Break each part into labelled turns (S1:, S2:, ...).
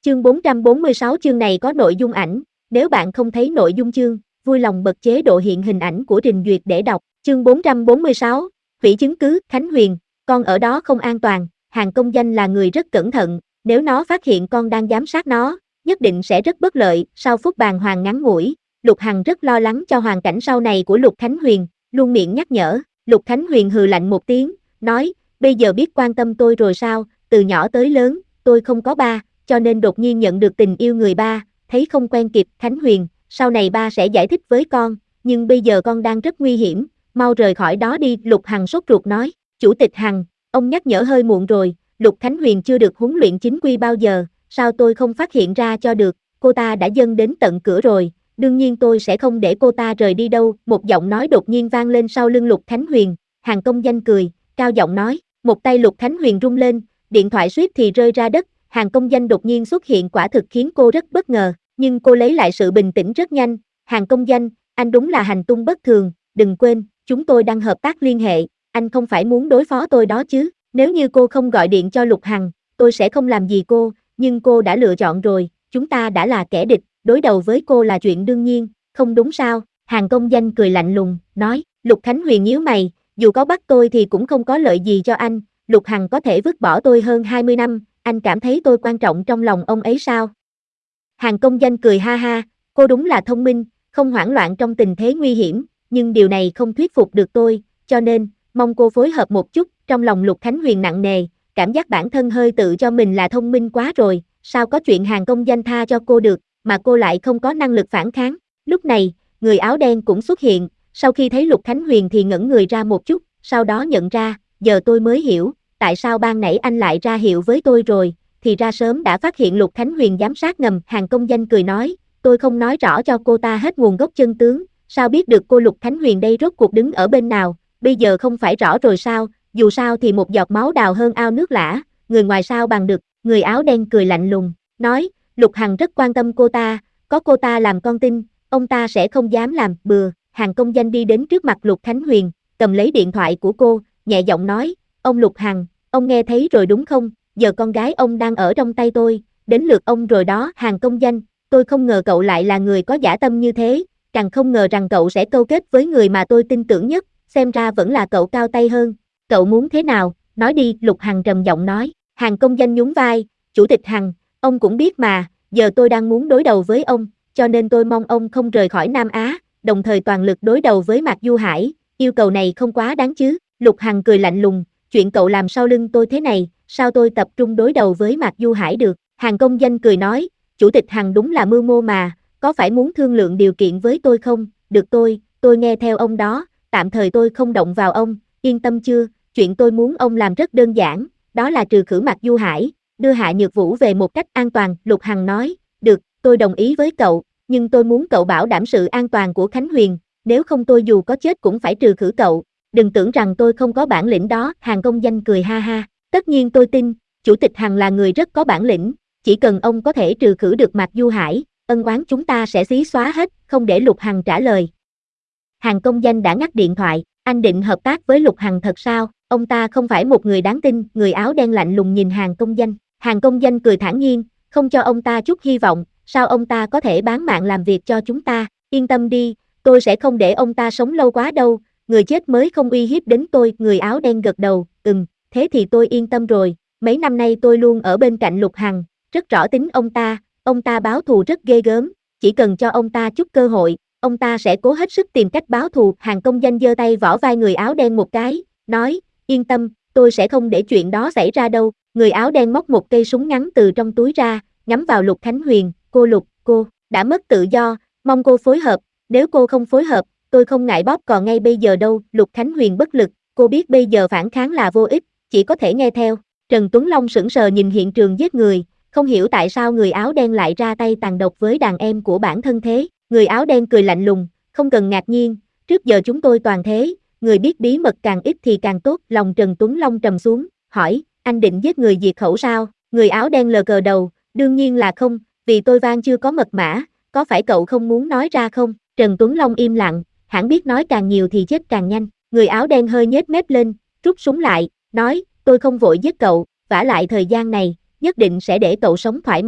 S1: Chương 446 chương này có nội dung ảnh, nếu bạn không thấy nội dung chương, vui lòng bật chế độ hiện hình ảnh của trình duyệt để đọc. Chương 446, hủy chứng cứ, Khánh Huyền, con ở đó không an toàn, Hàng Công Danh là người rất cẩn thận, nếu nó phát hiện con đang giám sát nó, nhất định sẽ rất bất lợi. Sau phút bàng hoàng ngắn ngủi, Lục Hằng rất lo lắng cho hoàn cảnh sau này của Lục Khánh Huyền, luôn miệng nhắc nhở. Lục Khánh Huyền hừ lạnh một tiếng, nói, bây giờ biết quan tâm tôi rồi sao, từ nhỏ tới lớn, tôi không có ba, cho nên đột nhiên nhận được tình yêu người ba, thấy không quen kịp. Khánh Huyền, sau này ba sẽ giải thích với con, nhưng bây giờ con đang rất nguy hiểm, mau rời khỏi đó đi. Lục Hằng sốt ruột nói, Chủ tịch Hằng, ông nhắc nhở hơi muộn rồi, Lục Khánh Huyền chưa được huấn luyện chính quy bao giờ, sao tôi không phát hiện ra cho được, cô ta đã dâng đến tận cửa rồi, đương nhiên tôi sẽ không để cô ta rời đi đâu. Một giọng nói đột nhiên vang lên sau lưng Lục Khánh Huyền, Hàng Công Danh cười, cao giọng nói, một tay Lục Khánh Huyền rung lên, điện thoại suýt thì rơi ra đất. Hàng Công Danh đột nhiên xuất hiện quả thực khiến cô rất bất ngờ, nhưng cô lấy lại sự bình tĩnh rất nhanh. Hàng Công Danh, anh đúng là hành tung bất thường, đừng quên, chúng tôi đang hợp tác liên hệ, anh không phải muốn đối phó tôi đó chứ, nếu như cô không gọi điện cho Lục Hằng, tôi sẽ không làm gì cô, nhưng cô đã lựa chọn rồi, chúng ta đã là kẻ địch, đối đầu với cô là chuyện đương nhiên, không đúng sao? Hàng Công Danh cười lạnh lùng, nói. Lục Khánh Huyền nhíu mày, dù có bắt tôi thì cũng không có lợi gì cho anh, Lục Hằng có thể vứt bỏ tôi hơn 20 năm, anh cảm thấy tôi quan trọng trong lòng ông ấy sao? Hàng Công Danh cười ha ha, cô đúng là thông minh, không hoảng loạn trong tình thế nguy hiểm, nhưng điều này không thuyết phục được tôi, cho nên, mong cô phối hợp một chút. Trong lòng Lục Khánh Huyền nặng nề, cảm giác bản thân hơi tự cho mình là thông minh quá rồi, sao có chuyện Hàng Công Danh tha cho cô được, mà cô lại không có năng lực phản kháng. Lúc này, người áo đen cũng xuất hiện, sau khi thấy Lục Khánh Huyền thì ngẩn người ra một chút, sau đó nhận ra, giờ tôi mới hiểu, tại sao ban nãy anh lại ra hiệu với tôi rồi, thì ra sớm đã phát hiện Lục Khánh Huyền giám sát ngầm. Hàng Công Danh cười nói, tôi không nói rõ cho cô ta hết nguồn gốc chân tướng, sao biết được cô Lục Khánh Huyền đây rốt cuộc đứng ở bên nào, bây giờ không phải rõ rồi sao, dù sao thì một giọt máu đào hơn ao nước lã, người ngoài sao bằng được. Người áo đen cười lạnh lùng, nói, Lục Hằng rất quan tâm cô ta, có cô ta làm con tin, ông ta sẽ không dám làm bừa. Hàng Công Danh đi đến trước mặt Lục Khánh Huyền, cầm lấy điện thoại của cô, nhẹ giọng nói, ông Lục Hằng, ông nghe thấy rồi đúng không, giờ con gái ông đang ở trong tay tôi, đến lượt ông rồi đó. Hàng Công Danh, tôi không ngờ cậu lại là người có dã tâm như thế, càng không ngờ rằng cậu sẽ câu kết với người mà tôi tin tưởng nhất, xem ra vẫn là cậu cao tay hơn, cậu muốn thế nào, nói đi. Lục Hằng trầm giọng nói. Hàng Công Danh nhún vai, Chủ tịch Hằng, ông cũng biết mà, giờ tôi đang muốn đối đầu với ông, cho nên tôi mong ông không rời khỏi Nam Á, đồng thời toàn lực đối đầu với Mạc Du Hải, yêu cầu này không quá đáng chứ. Lục Hằng cười lạnh lùng, chuyện cậu làm sau lưng tôi thế này, sao tôi tập trung đối đầu với Mạc Du Hải được. Hàng Công Danh cười nói, Chủ tịch Hằng đúng là mưu mô mà, có phải muốn thương lượng điều kiện với tôi không? Được tôi nghe theo ông đó, tạm thời tôi không động vào ông, yên tâm chưa, chuyện tôi muốn ông làm rất đơn giản, đó là trừ khử Mạc Du Hải, đưa Hạ Nhược Vũ về một cách an toàn. Lục Hằng nói, được, tôi đồng ý với cậu, nhưng tôi muốn cậu bảo đảm sự an toàn của Khánh Huyền, nếu không tôi dù có chết cũng phải trừ khử cậu, đừng tưởng rằng tôi không có bản lĩnh đó. Hàng Công Danh cười ha ha, tất nhiên tôi tin, Chủ tịch Hằng là người rất có bản lĩnh, chỉ cần ông có thể trừ khử được Mạc Du Hải, ân oán chúng ta sẽ xí xóa hết. Không để Lục Hằng trả lời, Hàng Công Danh đã ngắt điện thoại, anh định hợp tác với Lục Hằng thật sao, ông ta không phải một người đáng tin. Người áo đen lạnh lùng nhìn Hàng Công Danh, Hàng Công Danh cười thản nhiên, không cho ông ta chút hy vọng, sao ông ta có thể bán mạng làm việc cho chúng ta, yên tâm đi, tôi sẽ không để ông ta sống lâu quá đâu, người chết mới không uy hiếp đến tôi. Người áo đen gật đầu, thế thì tôi yên tâm rồi, mấy năm nay tôi luôn ở bên cạnh Lục Hằng, rất rõ tính ông ta báo thù rất ghê gớm, chỉ cần cho ông ta chút cơ hội, ông ta sẽ cố hết sức tìm cách báo thù. Hàng Công Danh giơ tay vỗ vai người áo đen một cái, nói, yên tâm, tôi sẽ không để chuyện đó xảy ra đâu. Người áo đen móc một cây súng ngắn từ trong túi ra, nhắm vào Lục Khánh Huyền, cô đã mất tự do, mong cô phối hợp, nếu cô không phối hợp, tôi không ngại bóp cò ngay bây giờ đâu. Lục Khánh Huyền bất lực, cô biết bây giờ phản kháng là vô ích, chỉ có thể nghe theo. Trần Tuấn Long sững sờ nhìn hiện trường giết người, không hiểu tại sao người áo đen lại ra tay tàn độc với đàn em của bản thân thế. Người áo đen cười lạnh lùng, không cần ngạc nhiên, trước giờ chúng tôi toàn thế, người biết bí mật càng ít thì càng tốt. Lòng Trần Tuấn Long trầm xuống, hỏi, anh định giết người diệt khẩu sao? Người áo đen lờ cờ đầu, đương nhiên là không, vì tôi Van chưa có mật mã, có phải cậu không muốn nói ra không? Trần Tuấn Long im lặng, hẳn biết nói càng nhiều thì chết càng nhanh. Người áo đen hơi nhếch mép lên, rút súng lại, nói, tôi không vội giết cậu, vả lại thời gian này, nhất định sẽ để cậu sống thoải mái,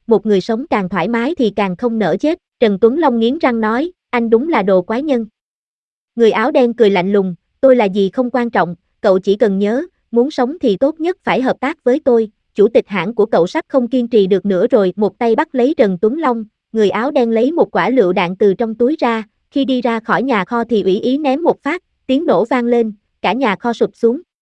S1: một người sống càng thoải mái thì càng không nỡ chết. Trần Tuấn Long nghiến răng nói, anh đúng là đồ quái nhân. Người áo đen cười lạnh lùng, tôi là gì không quan trọng, cậu chỉ cần nhớ, muốn sống thì tốt nhất phải hợp tác với tôi, chủ tịch hãng của cậu sắp không kiên trì được nữa rồi. Một tay bắt lấy Trần Tuấn Long, người áo đen lấy một quả lựu đạn từ trong túi ra, khi đi ra khỏi nhà kho thì ủy ý ném một phát, tiếng nổ vang lên, cả nhà kho sụp xuống.